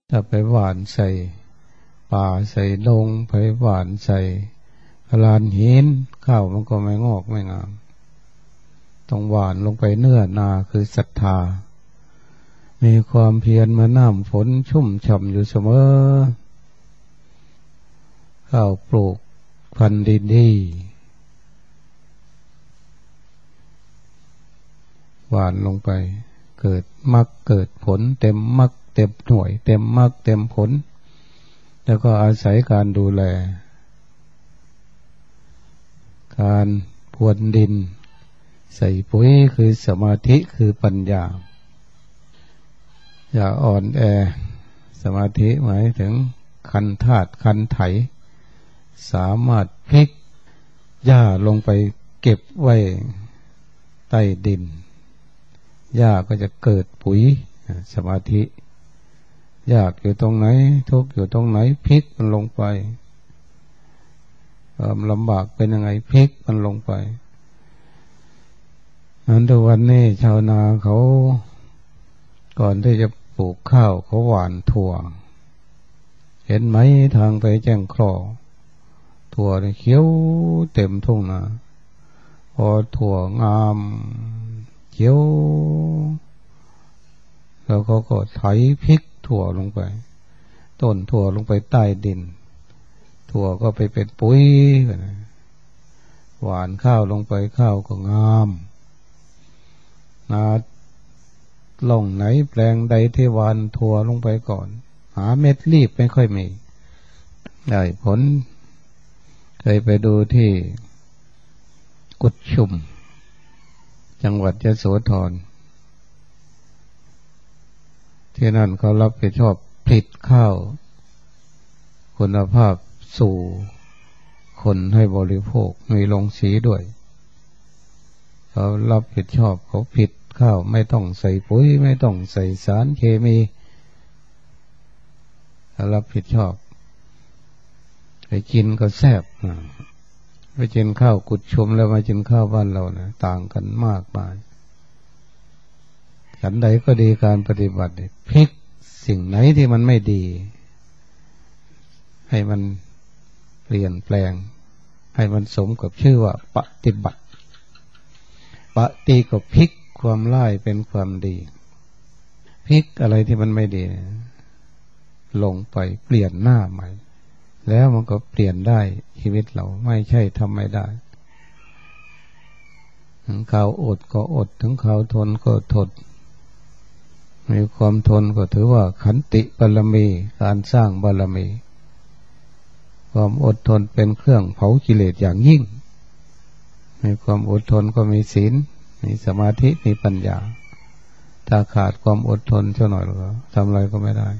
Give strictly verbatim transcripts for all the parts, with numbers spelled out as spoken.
ถ้าไปหวานใส่ป่าใส่ดงไปหวานใส่ลานหินข้าวมันก็ไม่งอกไม่งามต้องหวานลงไปเนื้อนาคือศรัทธามีความเพียรมาน้ำฝนชุ่มฉ่ำอยู่เสมอข้าวปลูกพันธุ์ดีๆหวานลงไปเกิดมรรคเกิดผลเต็มมรรคเต็มหน่วยเต็มมรรคเต็มผลแล้วก็อาศัยการดูแลการพรวนดินใส่ปุ๋ยคือสมาธิคือปัญญาอย่าอ่อนแอสมาธิหมายถึงคันธาตุคันไถสามารถพลิกหญ้าลงไปเก็บไว้ใต้ดินหญ้าก็จะเกิดปุ๋ยสมาธิยากอยู่ตรงไหนทุกข์อยู่ตรงไหนพลิกมันลงไปความลำบากเป็นยังไงพลิกมันลงไปนั้นทุกวันนี้ชาวนาเขาก่อนที่จะปลูกข้าวเขาหว่านถั่วเห็นไหมทางไปแจ้งคลอถั่วเขียวเต็มทุ่งนาพอถั่วงามเขียวแล้วเขาก็ไถพลิกถั่วลงไปต้นถั่วลงไปใต้ดินถั่วก็ไปเป็นปุ๋ยหวานข้าวลงไปข้าวก็งามนาล่องไหนแปลงใดที่หวานถั่วลงไปก่อนหาเม็ดรีบไม่ค่อยมีได้ผลเคยไปดูที่กุดชุมจังหวัดยโสธรที่นั่นเขารับผิดชอบผลิตข้าวคุณภาพสู่คนให้บริโภคมีโรงสีด้วยเขารับผิดชอบเขาผลิตข้าวไม่ต้องใส่ปุ๋ยไม่ต้องใส่สารเคมีเขารับผิดชอบไปกินก็แซ่บไปกินข้าวกุดชุมแล้วมากินข้าวบ้านเรานะต่างกันมากมายฉันใดก็ดีการปฏิบัติพลิกสิ่งไหนที่มันไม่ดีให้มันเปลี่ยนแปลงให้มันสมกับชื่อว่าปฏิบัติปฏิกับพลิกความร้ายเป็นความดีพลิกอะไรที่มันไม่ดีลงไปเปลี่ยนหน้าใหม่แล้วมันก็เปลี่ยนได้ชีวิตเราไม่ใช่ทำไม่ได้ถึงเขาอดก็อดถึงเขาทนก็ทนมีความทนก็ถือว่าขันติบารมีการสร้างบารมีความอดทนเป็นเครื่องเผากิเลสอย่างยิ่งมีความอดทนก็มีศีลมีสมาธิมีปัญญาถ้าขาดความอดทนเท่าหน่อยแล้วทำอะไรก็ไม่ได้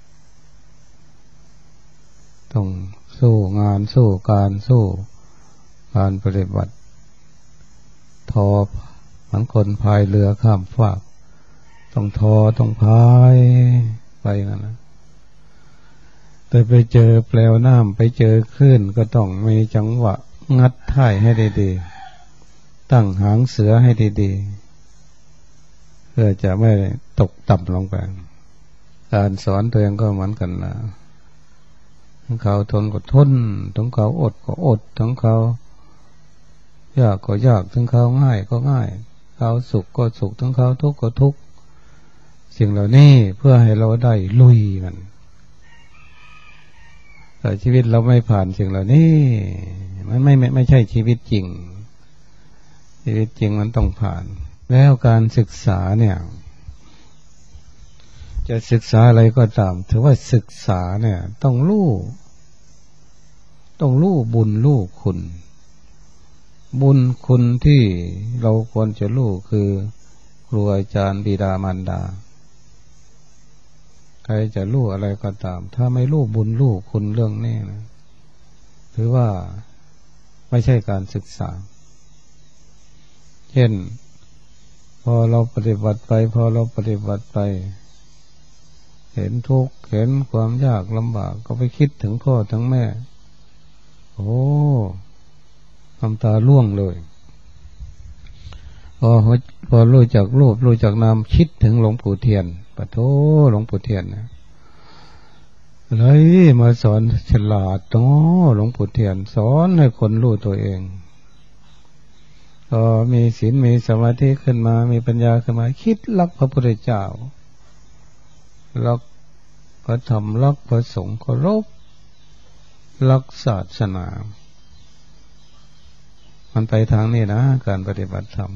ต้องสู้งานสู้การสู้การปฏิบัติทอเหมือนคนพายเรือข้ามฟากต้องทอต้องพายไปนั่นนะแต่ไปเจอแปลวน้ำไปเจอคลื่นก็ต้องมีจังหวะงัดท่ายให้ดีๆตั้งหางเสือให้ดีๆเพื่อจะไม่ตกต่ำลงไปการสอนตัวเองก็เหมือนกันนะทั้งเขาทนก็ทนทั้งเขาอดก็อดทั้งเขายากก็ยากทั้งเขาง่ายก็ง่ายเขาสุขก็สุขทั้งเขาทุกข์ก็ทุกข์สิ่งเหล่านี้เพื่อให้เราได้ลุยมันแต่ชีวิตเราไม่ผ่านสิ่งเหล่านี้มันไม่ไม่ไม่ใช่ชีวิตจริงชีวิตจริงมันต้องผ่านแล้วการศึกษาเนี่ยจะศึกษาอะไรก็ตามถือว่าศึกษาเนี่ยต้องรู้ต้องรู้บุญรู้คุณบุญคุณที่เราควรจะรู้คือครูอาจารย์บิดามารดาใครจะรู้อะไรก็ตามถ้าไม่รู้บุญรู้คุณเรื่องนี้นะถือว่าไม่ใช่การศึกษาเช่นพอเราปฏิบัติไปพอเราปฏิบัติไปเห็นทุกข์เห็นความยากลำบากก็ไปคิดถึงพ่อถึงแม่โอ้น้ำตาร่วงเลยพอพอรู้จักรูปรู้จักนามคิดถึงหลวงปู่เทียนปะโถหลวงปู่เทียนนะเลยมาสอนฉลาดเนาะหลวงปู่เทียนสอนให้คนรู้ตัวเองพอมีศีลมีสมาธิขึ้นมามีปัญญาขึ้นมาคิดรักพระพุทธเจ้ารักพระธรรมรักพระสงฆ์เคารพรักศาสนามันไปทางนี้นะการปฏิบัติธรรม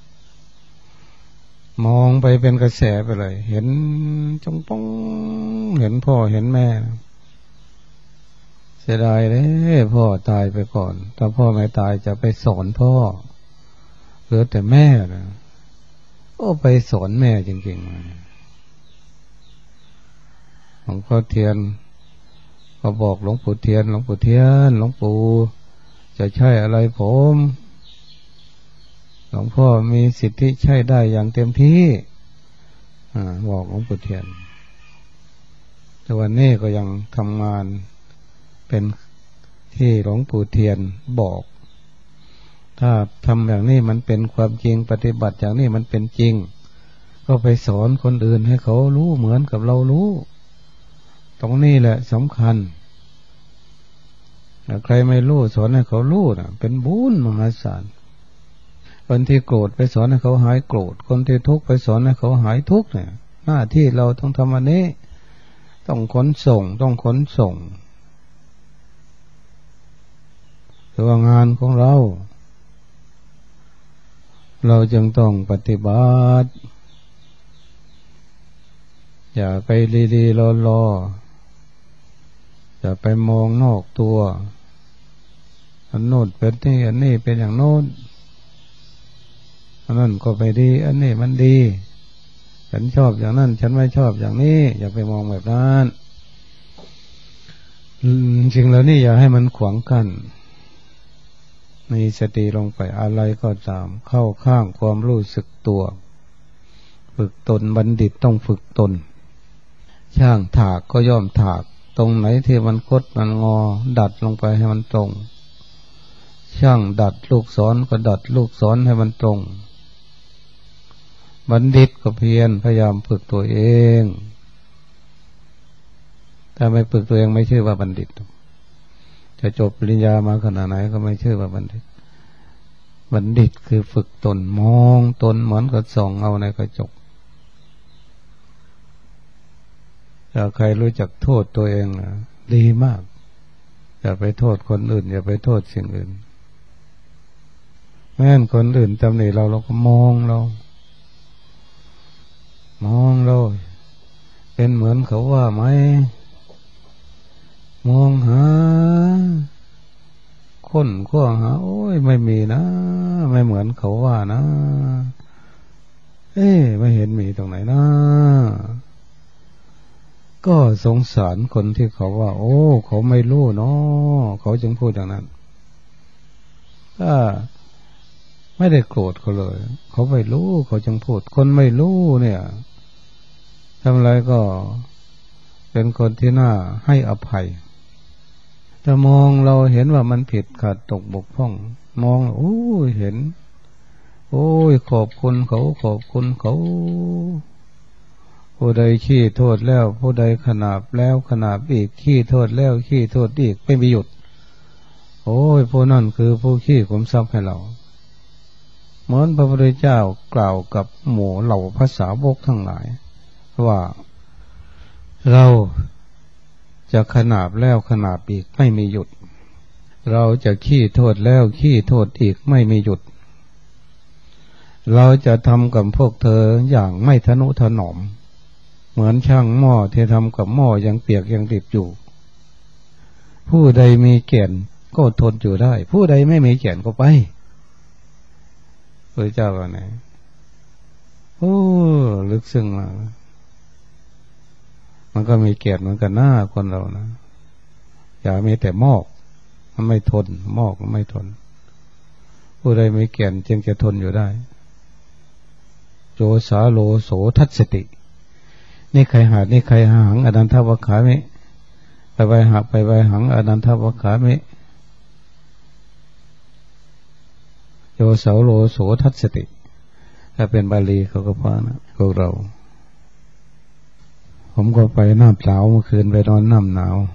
มองไปเป็นกระแสไปเลยเห็นจงป้องเห็นพ่อเห็นแม่เสียดายเลยพ่อตายไปก่อนถ้าพ่อไม่ตายจะไปสอนพ่อเหลือแต่แม่นะโอ้ไปสอนแม่จริงๆหลวงพ่อเทียนก็บอกหลวงปู่เทียนหลวงปู่เทียนหลวงปู่จะใช่อะไรผมหลวงพ่อมีสิทธิใช้ได้อย่างเต็มที่อ่าบอกหลวงปู่เทียนแต่วันนี้ก็ยังทำงานเป็นที่หลวงปู่เทียนบอกถ้าทำอย่างนี้มันเป็นความจริงปฏิบัติอย่างนี้มันเป็นจริงก็ไปสอนคนอื่นให้เขารู้เหมือนกับเรารู้ตรงนี้แหละสำคัญถ้าใครไม่รู้สอนให้เขารู้นะเป็นบุญมหาศาลคนที่โกรธไปสอนให้เขาหายโกรธคนที่ทุกข์ไปสอนให้เขาหายทุกข์เนี่ยหน้าที่เราต้องทำอันนี้ต้องขนส่งต้องขนส่งคือว่างานของเราเราจึงต้องปฏิบัติอย่าไปลีๆรอๆอย่าไปมองนอกตัวอันโน้นเป็นนี่อันนี้เป็นอย่างโน้นอันนั้นก็ไม่ดีอันนี้มันดีฉันชอบอย่างนั้นฉันไม่ชอบอย่างนี้อย่าไปมองแบบนั้นจริงแล้วนี่อย่าให้มันขวางกั้นมีสติลงไปอะไรก็ตามเข้าข้างความรู้สึกตัวฝึกตนบัณฑิตต้องฝึกตนช่างถากก็ย่อมถากตรงไหนที่มันคดมันงอดัดลงไปให้มันตรงช่างดัดลูกศรก็ดัดลูกศรให้มันตรงบัณฑิตก็เพียรพยายามฝึกตัวเองถ้าไม่ฝึกตัวเองไม่ชื่อว่าบัณฑิตจะจบปริญญามาขนาดไหนก็ไม่ชื่อว่าบัณฑิตบัณฑิตคือฝึกตนมองตนเหมือนกับส่องเอาในกระจกถ้าใครรู้จักโทษตัวเองนะดีมากอย่าไปโทษคนอื่นอย่าไปโทษสิ่งอื่นแม้นคนอื่นตำหนิเราเราก็มองเรามองเราเป็นเหมือนเขาว่าไหมมองหาคนก็หาโอ้ยไม่มีนะไม่เหมือนเขาว่านะเอ๊ะไม่เห็นมีตรงไหนนะก็สงสารคนที่เขาว่าโอ้เขาไม่รู้เนาะเขาจึงพูดอย่างนั้นถ้าไม่ได้โกรธเขาเลยเขาไม่รู้เขาจึงพูดคนไม่รู้เนี่ยทำอะไรก็เป็นคนที่น่าให้อภัยแต่มองเราเห็นว่ามันผิดขาดตกบกพร่องมองโอ้ยเห็นโอ้ยขอบคุณเขาขอบคุณเขาผู้ใดขี้โทษแล้วผู้ใดขนาบแล้วขนาบอีกขี้โทษแล้วขี้โทษอีกไม่มีหยุดโอ้ยผู้นั่นคือผู้ขี้ขุมทรัพย์ให้เราเหมือนพระพุทธเจ้ากล่าวกับหมู่เหล่าภาษาวกทั้งหลายว่าเราจะขนาบแล้วขนาบอีกไม่มีหยุดเราจะขี้โทษแล้วขี้โทษอีกไม่มีหยุดเราจะทำกับพวกเธออย่างไม่ทนุถนอมเหมือนช่างหม้อที่ทำกับหม้อยังเปียกยังติดอยู่ผู้ใดมีแก่นก็ทนอยู่ได้ผู้ใดไม่มีแก่นก็ไปพระเจ้าว่าไงโอ้ลึกซึ้งมากมันก็มีเกียรติเหมือนกันหน้าคนเรานะอย่ามีแต่มอกมันไม่ทนมอกมันไม่ทนผู้ใดมีเกียรติจึงจะทนอยู่ได้โจสาโลโสทัศสตินี่ใครหานี่ใครหังอนันทวัคขามิไปไปหาไปไปหังอนันทวัคขามิโยเสาโลโสทัศสติถ้าเป็นบาลีเขาก็พานะพวกเราผมก็ไปน้ำหนาวเมื่อคืนไปนอนน้ำหนาว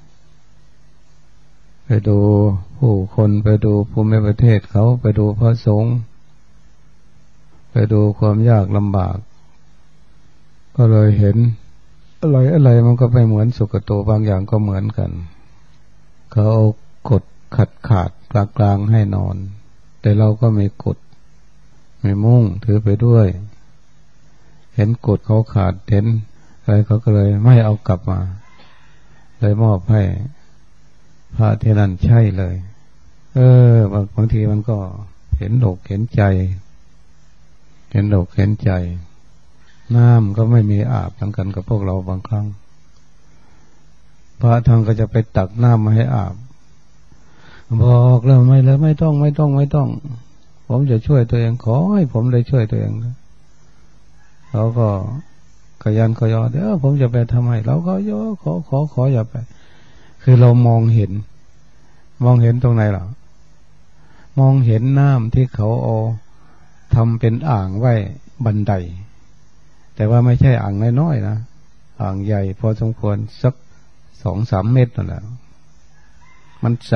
ไปดูผู้คนไปดูภูมิประเทศเขาไปดูพระสงฆ์ไปดูความยากลำบากก็เลยเห็นอะไรอะไรมันก็ไปเหมือนสุกโตบางอย่างก็เหมือนกันเขาเอากฎขัดขาดกลางกลางให้นอนแต่เราก็มีกฎไม่มุ่งถือไปด้วยเห็นกฎเขาขาดเห็นอะไรเขาก็เลยไม่เอากลับมาเลยมอบให้พระที่นั่นใช่เลยเออบางทีมันก็เห็นอกเห็นใจเห็นอกเห็นใจน้ำก็ไม่มีอาบทั้งกันกับพวกเราบางครั้งพระท่านก็จะไปตักน้ำมาให้อาบบอกแล้วไม่เลยไม่ต้องไม่ต้องไม่ต้องผมจะช่วยตัวเองขอให้ผมได้ช่วยตัวเองเขาก็ขยันขยอเดี๋ยวผมจะไปทำไมเราก็ย่อขอขอขออย่าไปคือเรามองเห็นมองเห็นตรงไหนหรอมองเห็นน้ำที่เขาเอาทำเป็นอ่างไว้บันไดแต่ว่าไม่ใช่อ่างน้อยๆนะอ่างใหญ่พอสมควรสักสองสามเมตรนั่นแหละมันใส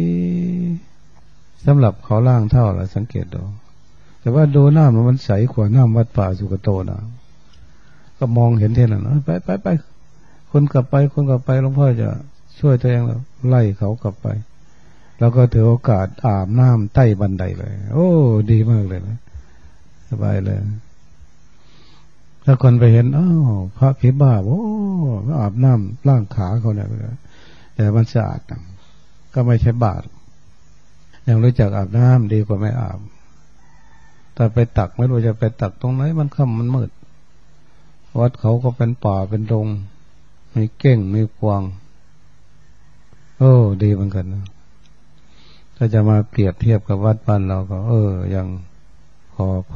สำหรับเขาล่างเท่าเราสังเกตดูแต่ว่าดูน้ำมันใสกว่าน้ำวัดป่าสุกโตนะก็มองเห็นเท่านั้นไปไปไปคนกลับไปคนกลับไปหลวงพ่อจะช่วยตัวเองแล้วไล่เขากลับไปแล้วก็ถือโอกาสอาบน้ำใต้บันไดเลยโอ้ดีมากเลยนะสบายเลยถ้าคนไปเห็นอ้าวพระภิบ้าโอ้อาบน้ำล้างขาเขาเนี่ยแต่มันสะอาดนะก็ไม่ใช่บาปยังรู้จักอาบน้ำดีกว่าไม่อาบแต่ไปตักไม่รู้จะไปตักตรงไหนมันค่ำมันมืดวัดเขาก็เป็นป่าเป็นดงมีเก้งมีกวางโอ้ดีเหมือนกันนะถ้าจะมาเปรียบเทียบกับวัดบ้านเราก็เออยังพอพ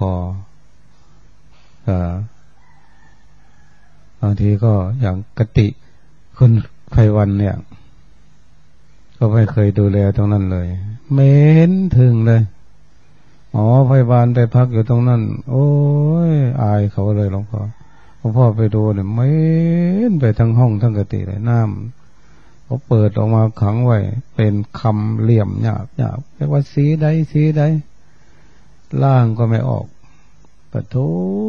อบางทีก็อย่างกติคุณไพวันเนี่ยก็ไม่เคยดูแลตรงนั้นเลยเหม็นถึงเลยอ๋อพยาบาลไปพักอยู่ตรงนั้นโอ้ยอายเขาเลยหลวงพ่อหลวงพ่อไปดูเนี่ยเหม็นไปทั้งห้องทั้งกติเลยน้ำเขาเปิดออกมาขังไว้เป็นคำเหลี่ยมหยาบหยาบเรียกว่าสีใดสีใดล่างก็ไม่ออกปะโถ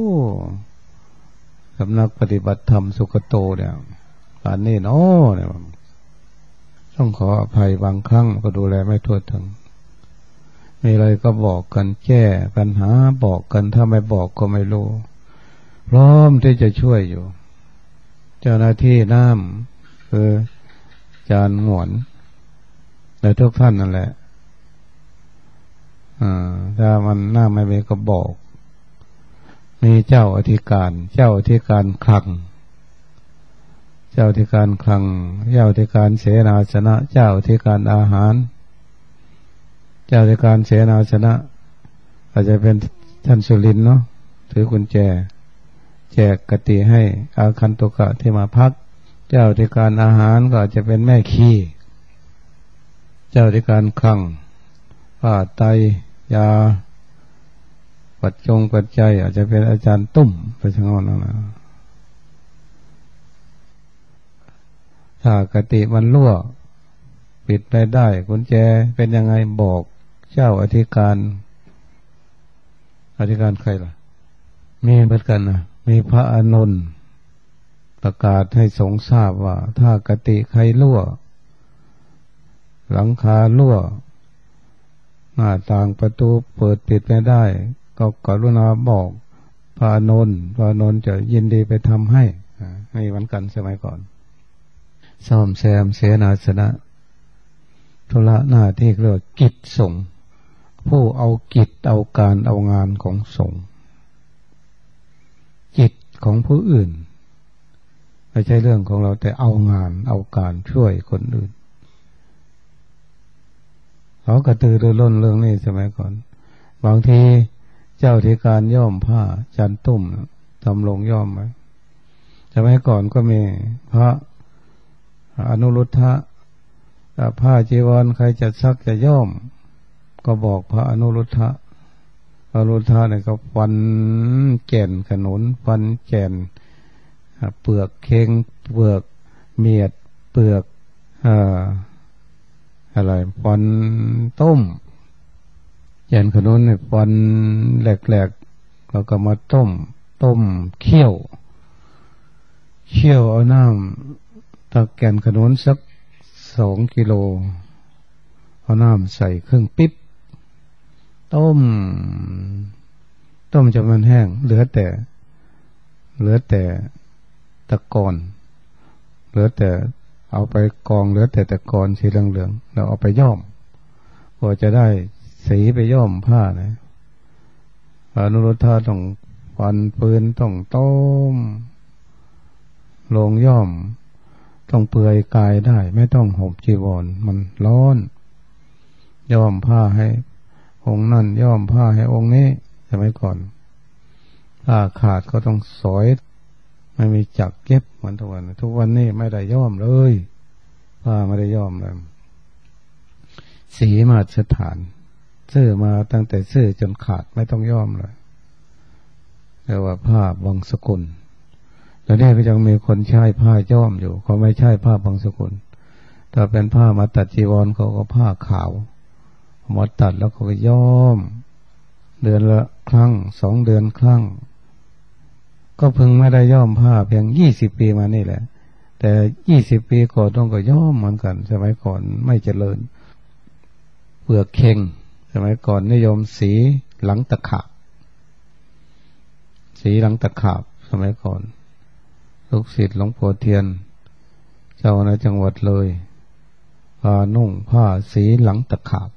สำนักปฏิบัติธรรมสุขโตเนี่ยป่านนี้เนาะเนี่ยต้องขออภัยบางครั้งก็ดูแลไม่ทั่วถึงมีอะไรก็บอกกันแก้ปัญหาบอกกันถ้าไม่บอกก็ไม่รู้พร้อมที่จะช่วยอยู่เจ้าหน้าที่น้ำคือจานหงวนและทุกท่านนั่นแหละอ่าถ้ามันหน้าไม่มีก็บอกมีเจ้าอธิการเจ้าอธิการคลังเจ้าอธิการคลังเจ้าอธิการเสนาสนะเจ้าอธิการอาหารเจ้าอธิการเสนาสนะอาจจะเป็นท่านสุรินทร์เนาะถือกุญแจแจกกติให้อาคันตุกะที่มาพักเจ้าอธิการอาหารก็อาจจะเป็นแม่ขี้เจ้าอธิการคลังผ้าไตยาปัจจงปัจจัยอาจจะเป็นอาจารย์ตุ้มไปทางนั้นนะถ้ากติมันรั่วปิดได้ได้กุญแจเป็นยังไงบอกเจ้าอธิการอธิการใครล่ะมีเหมือนกันนะมีพระอานนท์ประกาศให้สงฆ์ทราบว่าถ้ากติใครรั่วหลังคารั่วหน้าต่างประตูเปิดปิดไม่ได้ก็กรุณาบอกพระอานนท์พระอานนท์จะยินดีไปทำให้ให้วันกันสมัยก่อนซ่อมแซมเสนาสนะธุระหน้าที่เรียกว่ากิจสงฆ์ผู้เอากิจเอาการเอางานของสงฆ์กิจของผู้อื่นไม่ใช่เรื่องของเราแต่เอางานเอาการช่วยคนอื่นเขากระตือรือร้นเรื่องนี้สมัยก่อนบางทีเจ้าที่การย่อมผ้าจันตุ่มทำลงย่อมไว้สมัยก่อนก็มีพระอนุรุทธะผ้าจีวรใครจะซักจะย่อมก็บอกพระอนุรุทธะอนุรุทธะเนี่ยก็ฟันแก่นขนุนฟันแก่นเปลือกเค็งเปลือกเมียดเปลือกอ่าอะไรฟันต้มแกนขนุนเนี่ยฟันแหลกๆแล้วก็มาต้มต้มเคี่ยวเคี่ยวเอาน้ำตะแกนขนุนสักสองกิโลเอาน้ำใส่เครื่องปิ๊บต้มต้มจนมันแห้งเหลือแต่เหลือแต่ตะกอนเหลือแต่เอาไปกองเหลือแต่ตะกอนสีเหลืองๆแล้วเอาไปย้อมพอจะได้สีไปย้อมผ้านะอนุรุทธะต้องฟันปืนต้องต้มลงย้อมต้องเปลือยกายได้ไม่ต้องห่มจีวรมันร้อนย้อมผ้าให้องค์นั่นย้อมผ้าให้องค์นี้สมัยก่อนผ้าขาดก็ต้องสอยไม่มีจักเก็บเหมือนทุกวันทุกวันนี้ไม่ได้ย้อมเลยผ้าไม่ได้ย้อมเลยสีมาตรฐานซื้อมาตั้งแต่ซื้อจนขาดไม่ต้องย้อมเลยเรียกว่าผ้าบางสกุลแล้วนี่ก็ยังมีคนใช้ผ้าย้อมอยู่เขาไม่ใช่ผ้าบางสกุลถ้าเป็นผ้ามาตัดจีวรเขาก็ผ้าขาวมาตัดแล้วเขาก็ย้อมเดือนละครั้งสองเดือนครั้งก็เพิ่งไม่ได้ย้อมผ้าเพียงยี่สิบปีมานี่แหละแต่ยี่สิบปีก่อนต้องก็ย้อมเหมือนกันสมัยก่อนไม่เจริญเปลือกเค็งสมัยก่อนนิยมสีหลังตะขาบสีหลังตะขาบสมัยก่อนลูกศิษย์หลวงพ่อเทียนเจ้าในจังหวัดเลยพานุ่งผ้าสีหลังตะขาบ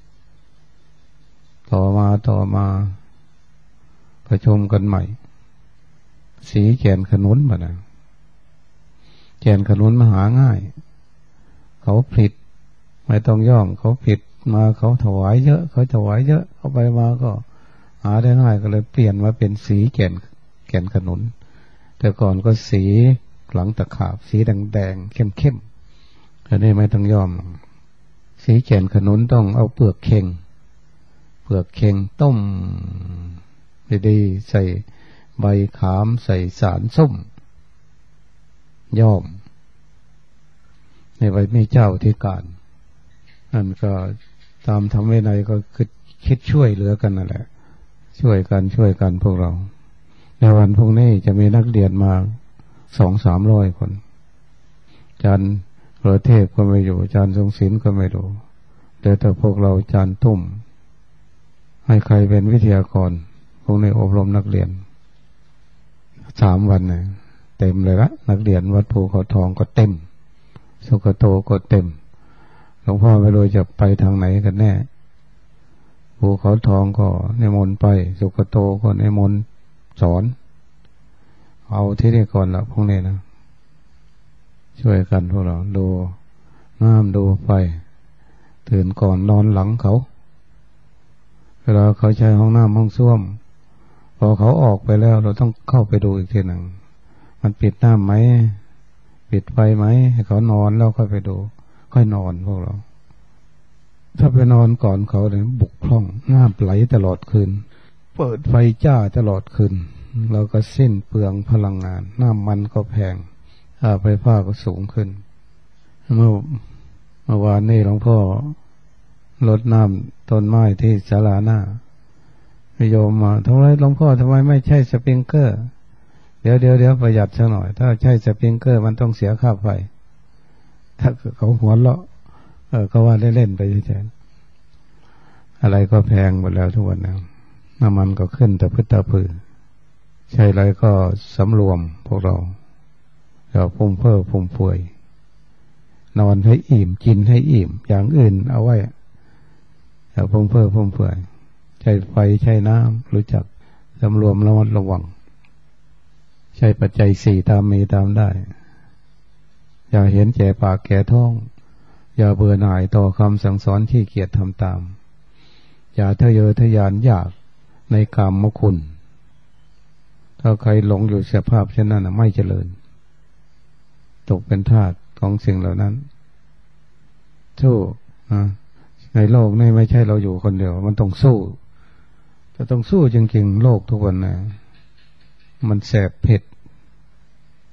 ต่อมาต่อมาประชุมกันใหม่สีแกนขนุนมานะแกนขนุนมาหาง่ายเขาผลิตไม่ต้องย่อมเขาผลิตมาเขาถวายเยอะเขาถวายเยอะเขาไปมาก็หาได้ง่ายก็เลยเปลี่ยนมาเป็นสีแกนแกนขนุนแต่ก่อนก็สีหลังตะขาบสีแดงแดงเข้มเข้มอันนี้ไม่ต้องย่อมสีแกนขนุนต้องเอาเปลือกเค็งเปลือกเค็งต้มดีๆใส่ใบขามใส่สารส้มย้อมในใบไม่เจ้าที่การนั่นก็ตามธรรมวินัยก็คือคิดช่วยเหลือกันนั่นแหละช่วยกันช่วยกันพวกเราในวันพรุ่งนี้จะมีนักเรียนมาสองสามร้อยคนอาจารย์ประเทศก็ไม่อยู่อาจารย์ทรงศิลป์ก็ไม่ดูแต่แต่พวกเราอาจารย์ตุ้มให้ใครเป็นวิทยากรพวกนี้อบรมนักเรียนสามวันเนี่ยเต็มเลยละนักเรียนวัดภูเขาทองก็เต็มสุกโตก็เต็มหลวงพ่อไม่รู้จะไปทางไหนกันแน่ภูเขาทองก็นิมนต์ไปสุกโตก็นิมนต์สอนเอาที่นี่ก่อนละพวกนี้นะช่วยกันพวกเราดูน้ำดูไฟตื่นก่อนนอนหลังเขาเวลาเขาใช้ห้องน้ำห้องส้วมพอเขาออกไปแล้วเราต้องเข้าไปดูอีกทีหนึ่งมันปิดน้ำไหมปิดไฟไหมให้เขานอนแล้วค่อยไปดูค่อยนอนพวกเราถ้าไปนอนก่อนเขาเนี่ยบุกคล่องน้ำไหลตลอดคืนเปิดไฟจ้าตลอดคืนเราก็สิ้นเปลืองพลังงานน้ำมันก็แพงค่าไฟฟ้าก็สูงขึ้นเมื่อเมื่อวานนี้หลวงพ่อรดน้ำต้นไม้ที่ศาลาหน้าโยมมาทำไมหลวงพ่อทำไมไม่ใช่สปริงเกอร์เดี๋ยวเดี๋ยวเดี๋ยวประหยัดซะหน่อยถ้าใช่สปริงเกอร์มันต้องเสียค่าไฟถ้าเขาหัวเราะเออก็ว่าเล่นๆไปเฉยๆอะไรก็แพงหมดแล้วทุกวันนี้น้ำมันก็ขึ้นแต่พึ่งตาพื้นใช่ไรก็สำรวมพวกเราอย่าพุ่มเพ้อพุ่มเฟือยนอนให้อิ่มกินให้อิ่มอย่างอื่นเอาไว้อย่าพุ่มเพ้อพุ่มเฟือยใช้ไฟใช้น้ำรู้จักสำรวมระมัดระวังใช้ปัจจัยสี่ตามมีตามได้อย่าเห็นแก่ปากแก่ท้องอย่าเบื่อหน่ายต่อคำสั่งสอนที่เกียจทำตามอย่าทะเยอทะยานอยากในกามคุณถ้าใครหลงอยู่สภาพเช่นนั้นไม่เจริญตกเป็นทาสของสิ่งเหล่านั้นสู้นะในโลกนี้ไม่ใช่เราอยู่คนเดียวมันต้องสู้จะต้องสู้จริงๆโลกทุกวันนะมันแสบเผ็ด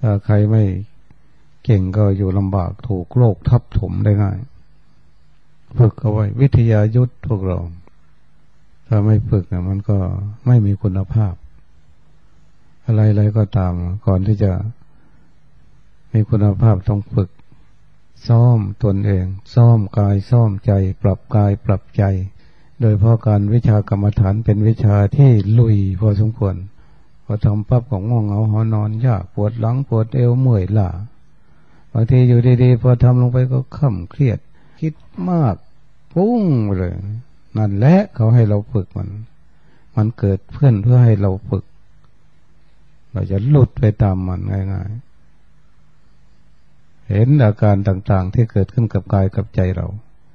ถ้าใครไม่เก่งก็อยู่ลำบากถูกโลกทับถมได้ง่ายฝึกเอาไว้วิทยายุทธพวกเราถ้าไม่ฝึกเนี่ยมันก็ไม่มีคุณภาพอะไรๆก็ตามก่อนที่จะมีคุณภาพต้องฝึกซ้อมตนเองซ้อมกายซ้อมใจปรับกายปรับใจโดยเพราะการวิชากรรมฐานเป็นวิชาที่ลุยพอสมควรพอทำปั๊บของง่วงเหงาหอนอนยากปวดหลังปวดเอวเมื่อยล้าบางทีอยู่ดีๆพอทำลงไปก็ขำเครียดคิดมากปุ้งไปเลยนั่นแหละเขาให้เราฝึกมันมันเกิดเพื่อนเพื่อให้เราฝึกเราจะหลุดไปตามมันง่ายๆเห็นอาการต่างๆที่เกิดขึ้นกับกายกับใจเรา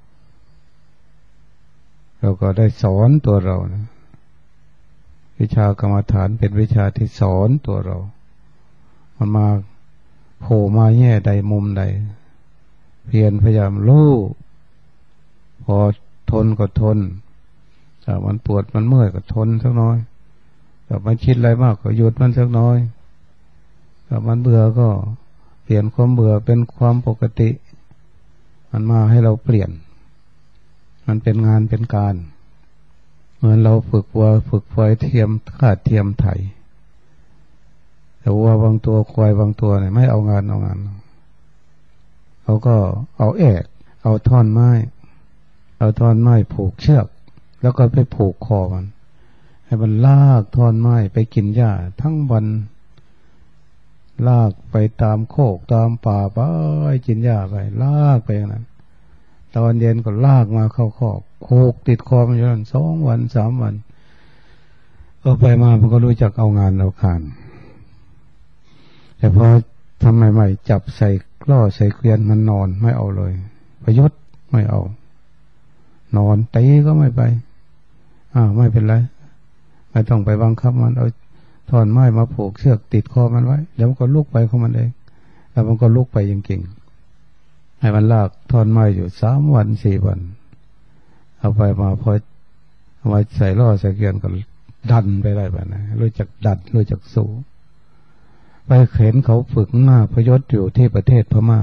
เราก็ได้สอนตัวเรานะวิชากรรมฐานเป็นวิชาที่สอนตัวเรามันมาโผล่มาแง่ใดมุมใดเพียรพยายามรู้พอทนก็ทนถ้ามันปวดมันเมื่อยก็ทนสักน้อยถ้ามันคิดอะไรมากก็หยุดมันสักน้อยถ้ามันเบื่อก็เปลี่ยนความเบื่อเป็นความปกติมันมาให้เราเปลี่ยนมันเป็นงานเป็นการเหมือนเราฝึกวัวฝึกควายเทียมขาดเทียมไถแต่วัวบางตัวควายบางตัวเนี่ยไม่เอางานเอางานเขาก็เอาแอกเอาท่อนไม้เอาท่อนไม้ผูกเชือกแล้วก็ไปผูกคอมันให้มันลากท่อนไม้ไปกินหญ้าทั้งวันลากไปตามโคกตามป่าไปกินหญ้าไปลากไปอย่างนั้นตอนเย็นก็ลากมาเข้าคอกโคกติดคอมันอยู่นั่นสองวันสามวันก็ไปมามันก็รู้จักเอางานเอาการแต่พอทำใหม่ๆจับใส่กล้อใส่เกวียนมันนอนไม่เอาเลยประยศไม่เอานอนตีก็ไม่ไปอ้าวไม่เป็นไรไม่ต้องไปบังคับมันเอาท่อนไม้มาผูกเชือกติดคอมันไว้แล้วมันก็ลุกไปของมันเองแล้วมันก็ลุกไปจริงๆให้มันลากท่อนไม้อยู่สามวันสี่วันเอาไปมาพอเอามาใส่ล่อใส่เกวียนก็ดันไปได้แบบนั้นรู้จักดันรู้จักสู้ไปเห็นเขาฝึกหน้าพยศอยู่ที่ประเทศพม่า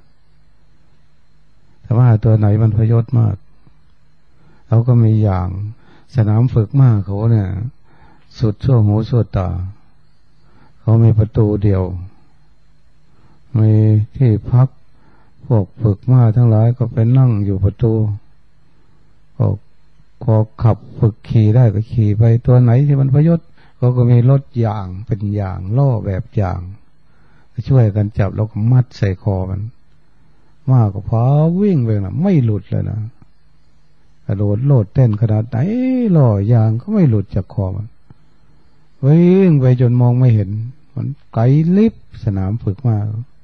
แต่ว่าตัวไหนมันพยศมากเขาก็มีอย่างสนามฝึกมากเขาเนี่ยสุดชั่วหูสุดตาเขามีประตูเดียวมีที่พักพวกฝึกมาทั้งหลายก็ไปนั่งอยู่ประตูพอพอขับฝึกขี่ได้ก็ขี่ไปตัวไหนที่มันพยศเขาก็มีรถยางเป็นยางล่อแบบยางช่วยกันจับแล้วก็มัดใส่คอมันมากก็พาวิ่งไปนะไม่หลุดเลยนะกระโดดโลดเต้นขนาดไหนล่อยางก็ไม่หลุดจากคอมันวิ่งไปจนมองไม่เห็นมันไกลลิบสนามฝึกมา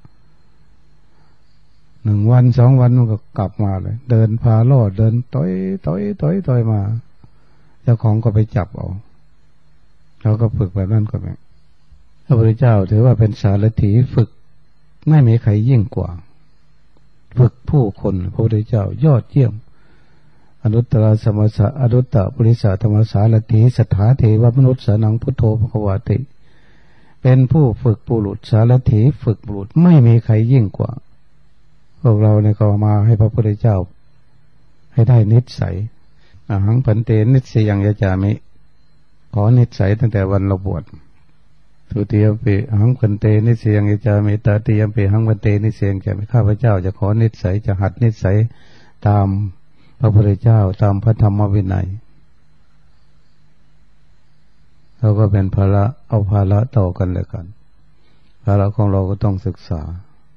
หนึ่งวันสองวันมันก็กลับมาเลยเดินพาล่อเดินต้อยต้อยต้อยต้อยมาเจ้าของก็ไปจับเอาเราก็ฝึกแบบนั้นก็แบบพระพุทธเจ้าถือว่าเป็นสารถีฝึกไม่มีใครยิ่งกว่าฝึกผู้คนพระพุทธเจ้ายอดเยี่ยมอนุตตรสมัสสะอนุตตรปุริสธรรมสารถีสัทธาเทวมนุษย์สานังพุทโธภควาติเป็นผู้ฝึกปุรุษสารถีฝึกบุรุษไม่มีใครยิ่งกว่าพวกเราเนี่ยก็มาให้พระพุทธเจ้าให้ได้นิสัยอาหังปันเตนิสยังยะจามิขอนิสัยตั้งแต่วันเราบวชทุติยมปีหังปันเตนิสยังยะจามิตติยมปีหังปันเตนิสยังจะข้าพเจ้าจะขอนิสัยจะหัดนิสัยตามพระพุทธเจ้าตามพระธรรมวินัยเราก็เป็นภาระเอาภาระต่อกันเลยกันภาระของเราก็ต้องศึกษา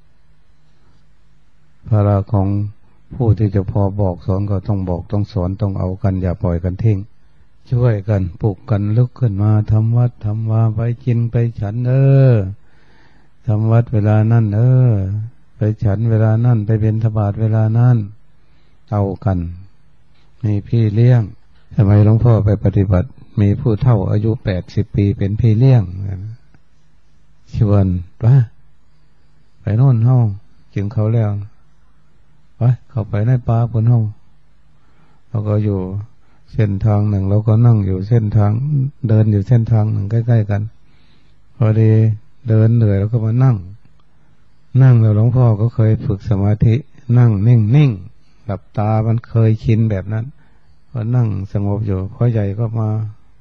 ภาระของผู้ที่จะพอบอกสอนก็ต้องบอกต้องสอนต้องเอากันอย่าปล่อยกันทิ้งช่วยกันปลุกกันลุกขึ้นมาทำวัดทำวาไปกินไปฉันเออทำวัดเวลานั่นเออไปฉันเวลานั่นไปบิณฑบาตเวลานั่นเอากันมีพี่เลี้ยงทำไมหลวงพ่อไปปฏิบัติมีผู้เฒ่าอายุแปดสิบปีเป็นพี่เลี้ยงชวนไปไปโน่นเฮากินเขาแล้วไปเข้าไปในป่าบนเฮาเราก็อยู่เส้นทางหนึ่งเราก็นั่งอยู่เส้นทางเดินอยู่เส้นทางหนึ่งใกล้ๆกันพอดีเดินเหนื่อยแล้วก็มานั่งนั่งแล้วหลวงพ่อก็เคยฝึกสมาธินั่งนิ่งนิ่งหลับตามันเคยชินแบบนั้นพอนั่งสงบอยู่พ่อใหญ่ก็มา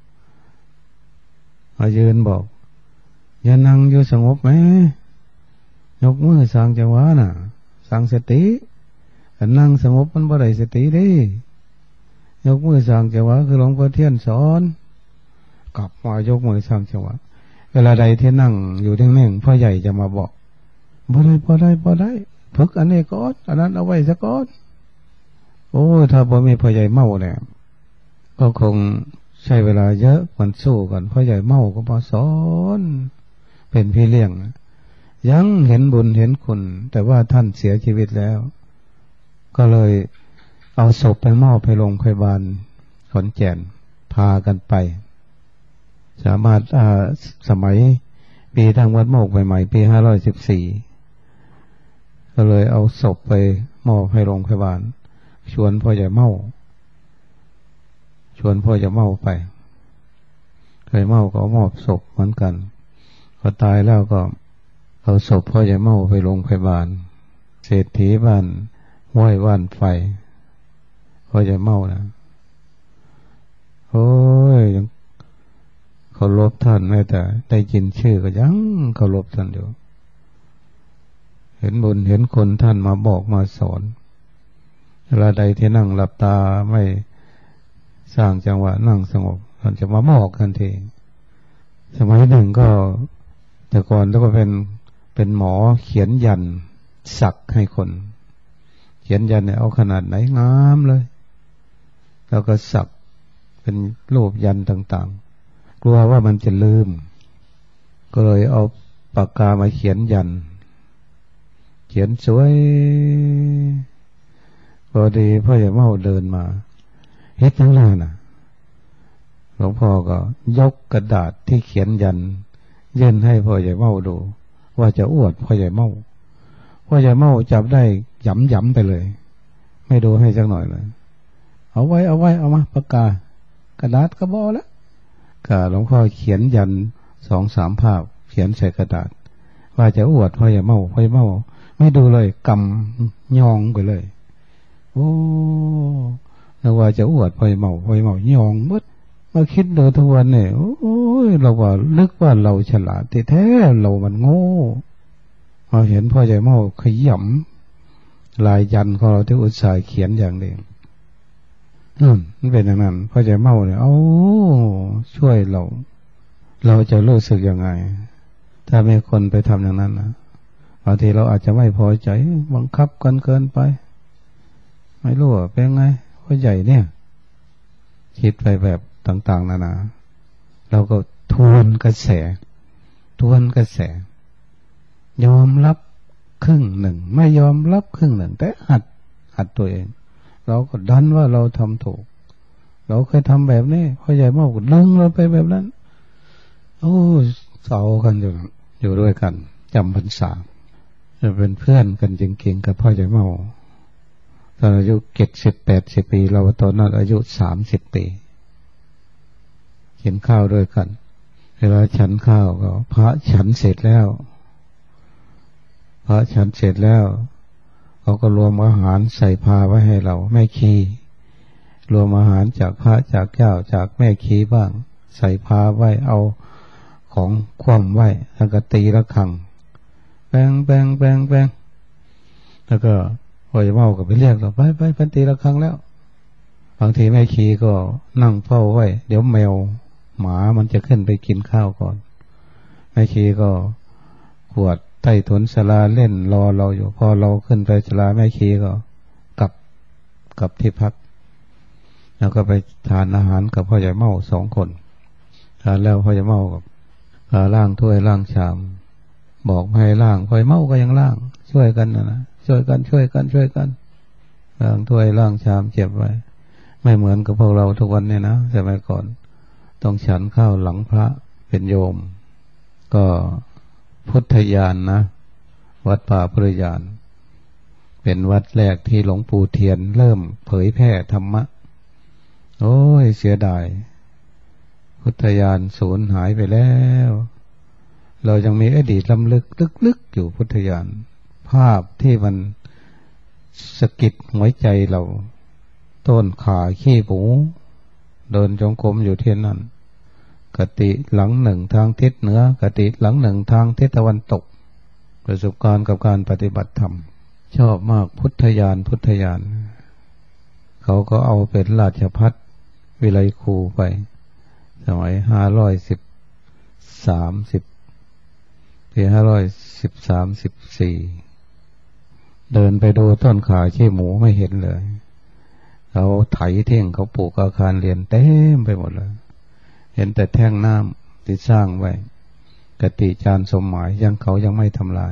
มายืนบอกอย่านั่งอยู่สงบไหมยกมือสั่งจังหวะน่ะสั่งสติแต่นั่งสงบมันบ่ได้สติดิยกมือสั่งจังหวะคือหลวงพ่อเทียนสอนกลับมายกมือสั่งจังหวะเวลาใดที่นั่งอยู่นิ่งๆพ่อใหญ่จะมาบอกบ่ได้บ่ได้บ่ได้ฝึกอันนี้ก่อนอันนั้นเอาไว้ซะก่อนโอ้ถ้าบ่มีพ่อใหญ่เมาเนี่ยก็คงใช้เวลาเยอะกว่าสู้กันพ่อใหญ่เมาก็มาสอนเป็นพี่เลี้ยงยังเห็นบุญเห็นคุณแต่ว่าท่านเสียชีวิตแล้วก็เลยเอาศพไปมอบไปโรงพยาบาลขอนแก่นพากันไปสามารถอ่าสมัยปีทางวัดโมกใหม่ๆปีห้าร้อยสิบสี่ก็เลยเอาศพไปมอบให้โรงพยาบาลชวนพ่อใหญ่เมาชวนพ่อใหญ่เมาไปเคยเมาก็มอบศพเหมือนกันพอตายแล้วก็เอาศพพ่อใหญ่เมาไปโรงพยาบาลเศรษฐีบ้านห้วยว่านไฟพ่อใหญ่เมานะโอ้ยยังเคารพท่านแม้แต่ได้ยินชื่อก็ยังเคารพท่านอยู่เห็นบุญเห็นคนท่านมาบอกมาสอนเวลาใดที่นั่งหลับตาไม่สร้างจังหวะนั่งสงบท่านจะมาบอกทันทีสมัยหนึ่งก็แต่ก่อนแล้วก็เป็นเป็นหมอเขียนยันสักให้คนเขียนยันเนี่ยเอาขนาดไหนงามเลยแล้วก็สักเป็นรูปยันต่างๆกลัวว่ามันจะลืมก็เลยเอาปากกามาเขียนยันเขียนสวยพอดีพ่อใหญ่เมาเดินมาเฮ็ดทั้งล่างน่ะหลวงพ่อก็ยกกระดาษที่เขียนยันยื่นให้พ่อใหญ่เมาดูว่าจะอวดพ่อใหญ่เมาพ่อใหญ่เมาจับได้หยำๆไปเลยไม่ดูให้สักหน่อยเลยเอาไว้เอาไว้เอามาปากกากระดาษก็พอแล้วก็หลวงพ่อเขียนยันสองสามภาพเขียนใส่กระดาษว่าจะอวดพ่อใหญ่เมาพ่อใหญ่เมาไม่ดูเลยกำยองไปเลยโอ้แล้วว่าจะอวดพ่อใหญ่เมาพ่อใหญ่เมายองมดมาคิดดูทุกวันเนี่ยโอ้ยเราว่าลึกว่าเราฉลาดแต่แท้เรามันโง่มาเห็นพ่อใหญ่เมาขยำลายยันของเราที่อุตส่าห์เขียนอย่างเดียวนั่นมันเป็นอย่างนั้นพ่อใหญ่เมาเนี่ยเอาช่วยเราเราจะรู้สึกยังไงถ้ามีคนไปทำอย่างนั้นนะบางทีเราอาจจะไม่พอใจบังคับกันเกินไปไม่รู้ว่าเป็นไงพ่อใหญ่เนี่ยคิดไปแบบต่างๆนานาเราก็ทวนกระแสทวนกระแสยอมรับครึ่งหนึ่งไม่ยอมรับครึ่งหนึ่งแต่หัดหัดตัวเองเราก็ดันว่าเราทำถูกเราเคยทำแบบนี้พ่อใหญ่มากก็ดึงเราไปแบบนั้นโอ้เศร้ากันอยู่อยู่ด้วยกันจำพรรษาจะเป็นเพื่อนกันจริงๆกับพ่อใหญ่เมาตอนอายุเจ็ดสิบแปดสิบปีเราตอนนั้นอายุสามสิบปีกินข้าวด้วยกันเวลาฉันข้าวก็พระฉันเสร็จแล้วพระฉันเสร็จแล้วเขาก็รวมอาหารใส่พาไว้ให้เราแม่ชีรวมอาหารจากพระจากเจ้าจากแม่ชีบ้างใส่พาไว้เอาของคว่ำไว้แล้วก็ตีระฆังแปงแปงแปงแปงแล้วก็พ่อใหญ่เมาก็ไปเรียกเราไปไปไปตีระฆังแล้วบางทีแม่ชีก็นั่งเฝ้าไว้เดี๋ยวแมวหมามันจะขึ้นไปกินข้าวก่อนแม่ชีก็ขวดใต้ถุนศาลาเล่นรอเราอยู่พอเราขึ้นไปศาลาแม่ชีก็กลับกลับที่พักแล้วก็ไปทานอาหารกับพ่อใหญ่เมาสองคนทานแล้วพ่อใหญ่เมากับล้างถ้วยล้างชามบอกให้ล้างพ่อใหญ่เมาก็ยังล้างช่วยกันนะนะช่วยกันช่วยกันช่วยกันล้างถ้วยล้างชามเจ็บไว้ไม่เหมือนกับพวกเราทุกวันเนี่ยนะสมัยก่อนต้องฉันข้าวหลังพระเป็นโยมก็พุทธญาณ นะวัดป่าพุทธญาณเป็นวัดแรกที่หลวงปู่เทียนเริ่มเผยแพร่ธรรมะโอ้ยเสียดายพุทธญาณสูญหายไปแล้วเรายังมีอดีตล้ำลึกลึกๆอยู่พุทธญาณภาพที่มันสะกิดหัวใจเราต้นขาขี้หมูเดินจงกรมอยู่ที่นั่นกติหลังหนึ่งทางทิศเหนือกติหลังหนึ่งทางทิศตะวันตกประสบการณ์กับการปฏิบัติธรรมชอบมากพุทธญาณพุทธญาณเขาก็เอาเป็นราชภัฏวิไลครูไปสมัยห้าร้อยสิบสามสิบปีห้าร้อยสิบสามสิบสี่เดินไปดูต้นขาขี้หมูไม่เห็นเลยเขาไถเท่งเขาปลูกอาคารเรียนเต็มไปหมดเลยเห็นแต่แท่งน้ำที่สร้างไว้กติจานสมหมายยังเขายังไม่ทำลาย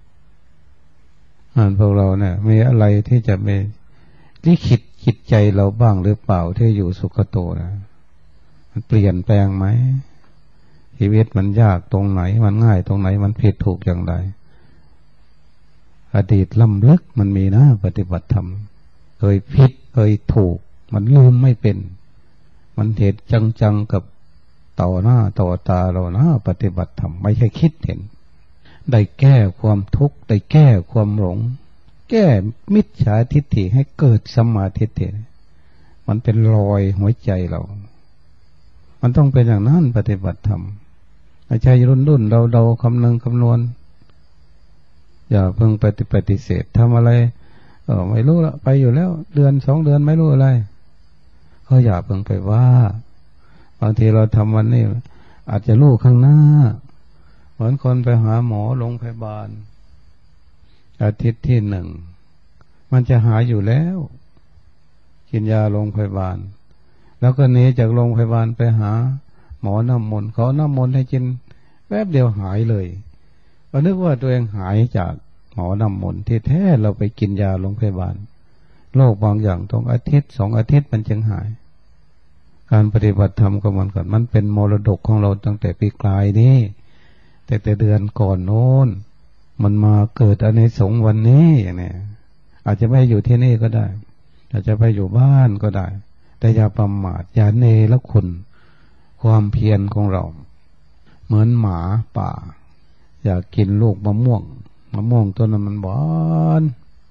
อ่านพวกเราเนี่ยมีอะไรที่จะมีลิขิตจิตใจเราบ้างหรือเปล่าที่อยู่สุขโตนะมันเปลี่ยนแปลงไหมชีวิตมันยากตรงไหนมันง่ายตรงไหนมันผิดถูกอย่างไรอดีตล้ำลึกมันมีนะปฏิบัติธรรมเคยผิดเคยถูกมันลืมไม่เป็นมันเหตุจังๆกับต่อหน้าต่อตาเรานะปฏิบัติธรรมไม่ใช่คิดเห็นได้แก้ความทุกข์ได้แก้ความหลงแก้มิจฉาทิฏฐิให้เกิดสัมมาทิฏฐิมันเป็นรอยหัวใจเรามันต้องเป็นอย่างนั้นปฏิบัติธรรมไม่ใช่รุ่นรุ่นเราเราคำนึงคำนวณอย่าเพิ่งปฏิปฏิเสธทำอะไรเออไม่รู้ละไปอยู่แล้วเดือนสองเดือนไม่รู้อะไรก็อย่าเพิ่งไปว่าบางทีเราทำวันนี้อาจจะรู้ข้างหน้าเหมือนคนไปหาหมอโรงพยาบาลอาทิตย์ที่หนึ่งมันจะหายอยู่แล้วกินยาโรงพยาบาลแล้วก็หนีจากโรงพยาบาลไปหาหมอน้ำมนต์เขาน้ำมนต์ให้กินแป๊บเดียวหายเลยก็นึกว่าตัวเองหายจากหมอน้ำมนต์ที่แท้เราไปกินยาโรงพยาบาลโรคบางอย่างต้องอาทิตย์สองอาทิตย์มันจึงหายการปฏิบัติธรรมก็เหมือนกันมันเป็นมรดกของเราตั้งแต่ปีกลายนี้แต่แต่เดือนก่อนโน้นมันมาเกิดอานิสงส์วันนี้อย่างนี้อาจจะไม่อยู่ที่นี่ก็ได้อาจจะไปอยู่บ้านก็ได้แต่อย่าประมาทอย่าเนรคุณความเพียรของเราเหมือนหมาป่าอยากกินลูกมะม่วงมะม่วงต้นนั้นมันบาน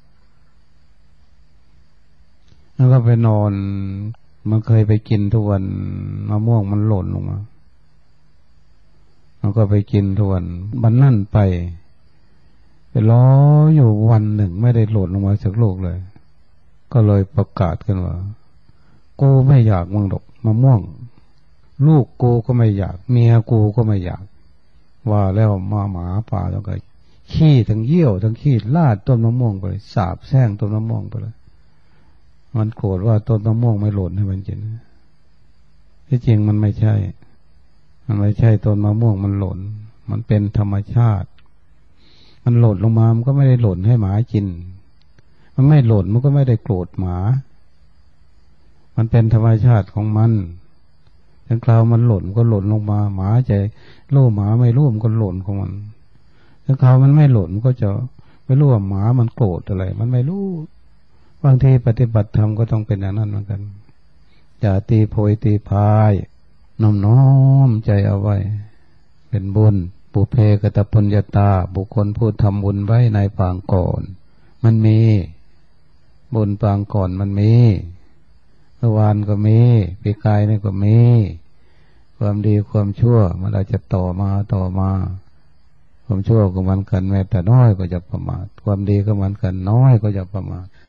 แล้วก็ไปนอนมันเคยไปกินทุกวันมะม่วงมันหล่นลงมามันก็ไปกินทุกวันมันนั่นไปไปล้ออยู่วันหนึ่งไม่ได้หล่นลงมาสักลูกเลยก็เลยประกาศกันว่ากูไม่อยากมึงดอกมะม่วงลูกกูก็ไม่อยากเมียกูก็ไม่อยากว่าแล้วมาหมาป่าแล้วก็ขี้ทั้งเยี่ยวทั้งขี้ลาดต้นมะม่วงไปสาบแช่งต้นมะม่วงไปเลยมันโกรธว่าต้นมะม่วงไม่หล่นให้มันกินที่จริงมันไม่ใช่มันไม่ใช่ต้นมะม่วงมันหล่นมันเป็นธรรมชาติมันหล่นลงมามันก็ไม่ได้หล่นให้หมากินมันไม่หล่นมันก็ไม่ได้โกรธหมามันเป็นธรรมชาติของมันถึงคราวมันหล่นก็หล่นลงมาหมาใจโล่หมาไม่รู้มันก็หล่นของมันถึงคราวมันไม่หล่นก็จะไม่รู้ว่าหมามันโกรธอะไรมันไม่รู้บางทีปฏิบัติธรรมก็ต้องเป็นอย่างนั้นเหมือนกันอย่าตีโพยตีพายน้อมน้อมใจเอาไว้เป็นบุญปุเพกตปุญญาตาบุคคลผู้ทำบุญไว้ในปางก่อนมันมีบุญปางก่อนมันมีเมื่อวานก็มีปีกายนี่ก็มีความดีความชั่วมันอาจจะต่อมาต่อมาความชั่วก็เหมือนกันแม้แต่น้อยก็จะประมาทความดีก็เหมือนกันน้อยก็จะประมาท